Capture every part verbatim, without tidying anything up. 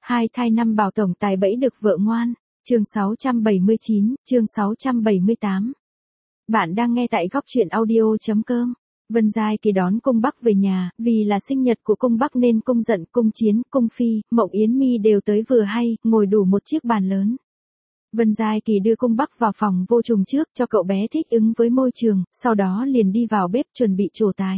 Hai thai năm bảo tổng tài bẫy được vợ ngoan. Chương sáu trăm bảy mươi chín, chương sáu trăm bảy mươi tám. Bạn đang nghe tại góc truyện audio.com. Vân Giai Kỳ đón cung Bắc về nhà, vì là sinh nhật của cung Bắc nên cung Dận, cung Chiến, cung Phi, Mộng Yến Mi đều tới vừa hay, ngồi đủ một chiếc bàn lớn. Vân Giai Kỳ đưa cung Bắc vào phòng vô trùng trước cho cậu bé thích ứng với môi trường, sau đó liền đi vào bếp chuẩn bị trổ tài.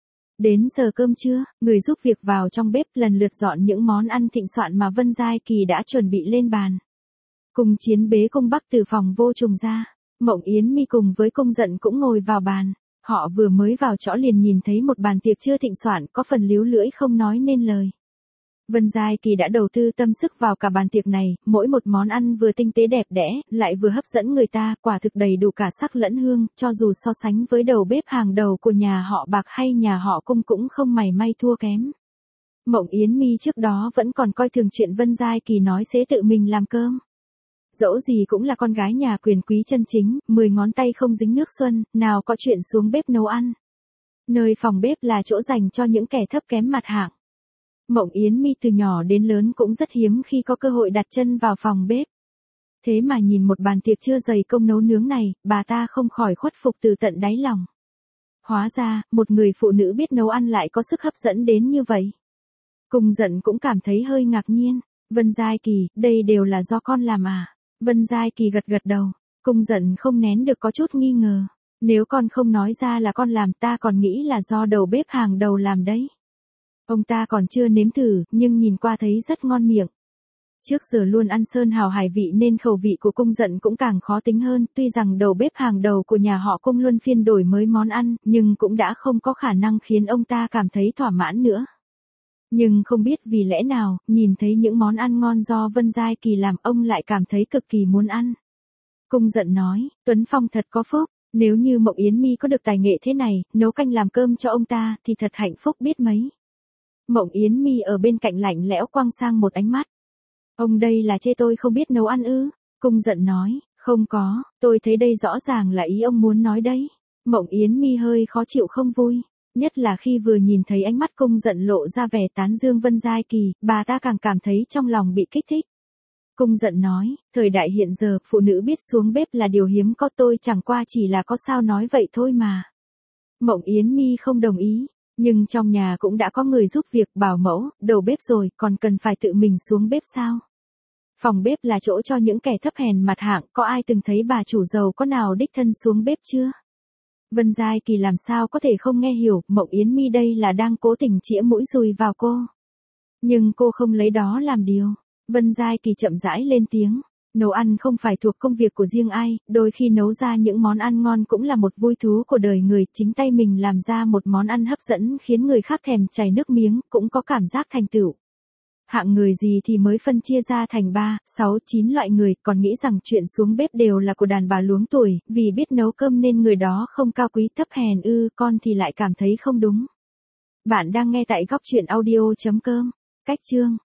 Đến giờ cơm trưa, người giúp việc vào trong bếp lần lượt dọn những món ăn thịnh soạn mà Vân Giai Kỳ đã chuẩn bị lên bàn. Cung Chiến bế cung Bắc từ phòng vô trùng ra, Mộng Yến Mi cùng với cung Dận cũng ngồi vào bàn. Họ vừa mới vào chỗ liền nhìn thấy một bàn tiệc chưa thịnh soạn, có phần líu lưỡi không nói nên lời. Vân Giai Kỳ đã đầu tư tâm sức vào cả bàn tiệc này, mỗi một món ăn vừa tinh tế đẹp đẽ, lại vừa hấp dẫn người ta, quả thực đầy đủ cả sắc lẫn hương, cho dù so sánh với đầu bếp hàng đầu của nhà họ Bạc hay nhà họ Cung cũng không mảy may thua kém. Mộng Yến Mi trước đó vẫn còn coi thường chuyện Vân Giai Kỳ nói sẽ tự mình làm cơm. Dẫu gì cũng là con gái nhà quyền quý chân chính, mười ngón tay không dính nước xuân, nào có chuyện xuống bếp nấu ăn. Nơi phòng bếp là chỗ dành cho những kẻ thấp kém mặt hạng. Mộng Yến Mi từ nhỏ đến lớn cũng rất hiếm khi có cơ hội đặt chân vào phòng bếp. Thế mà nhìn một bàn tiệc chưa dày công nấu nướng này, bà ta không khỏi khuất phục từ tận đáy lòng. Hóa ra, một người phụ nữ biết nấu ăn lại có sức hấp dẫn đến như vậy. Cung Dận cũng cảm thấy hơi ngạc nhiên. Vân Giai Kỳ, đây đều là do con làm à? Vân Giai Kỳ gật gật đầu. Cung Dận không nén được có chút nghi ngờ. Nếu con không nói ra là con làm, ta còn nghĩ là do đầu bếp hàng đầu làm đấy. Ông ta còn chưa nếm thử, nhưng nhìn qua thấy rất ngon miệng. Trước giờ luôn ăn sơn hào hải vị nên khẩu vị của Cung Dận cũng càng khó tính hơn, tuy rằng đầu bếp hàng đầu của nhà họ Cung luân phiên đổi mới món ăn, nhưng cũng đã không có khả năng khiến ông ta cảm thấy thỏa mãn nữa. Nhưng không biết vì lẽ nào, nhìn thấy những món ăn ngon do Vân Giai Kỳ làm, ông lại cảm thấy cực kỳ muốn ăn. Cung Dận nói, Tuấn Phong thật có phúc, nếu như Mộng Yến Mi có được tài nghệ thế này, nấu canh làm cơm cho ông ta, thì thật hạnh phúc biết mấy. Mộng Yến Mi ở bên cạnh lạnh lẽo quăng sang một ánh mắt. Ông đây là chê tôi không biết nấu ăn ư? Cung Dận nói, không có, tôi thấy đây rõ ràng là ý ông muốn nói đấy. Mộng Yến Mi hơi khó chịu không vui. Nhất là khi vừa nhìn thấy ánh mắt Cung Dận lộ ra vẻ tán dương Vân Giai Kỳ, bà ta càng cảm thấy trong lòng bị kích thích. Cung Dận nói, thời đại hiện giờ, phụ nữ biết xuống bếp là điều hiếm có, tôi chẳng qua chỉ là có sao nói vậy thôi mà. Mộng Yến Mi không đồng ý, nhưng trong nhà cũng đã có người giúp việc, bảo mẫu, đầu bếp rồi, còn cần phải tự mình xuống bếp sao? Phòng bếp là chỗ cho những kẻ thấp hèn mặt hạng, có ai từng thấy bà chủ giàu có nào đích thân xuống bếp chưa? Vân Giai Kỳ làm sao có thể không nghe hiểu, Mộng Yến Mi đây là đang cố tình chĩa mũi dùi vào cô. Nhưng cô không lấy đó làm điều. Vân Giai Kỳ chậm rãi lên tiếng. Nấu ăn không phải thuộc công việc của riêng ai, đôi khi nấu ra những món ăn ngon cũng là một vui thú của đời người, chính tay mình làm ra một món ăn hấp dẫn khiến người khác thèm chảy nước miếng, cũng có cảm giác thành tựu. Hạng người gì thì mới phân chia ra thành ba, sáu, chín loại người, còn nghĩ rằng chuyện xuống bếp đều là của đàn bà luống tuổi, vì biết nấu cơm nên người đó không cao quý thấp hèn ư, con thì lại cảm thấy không đúng. Bạn đang nghe tại góc truyện audio.com. Cách chương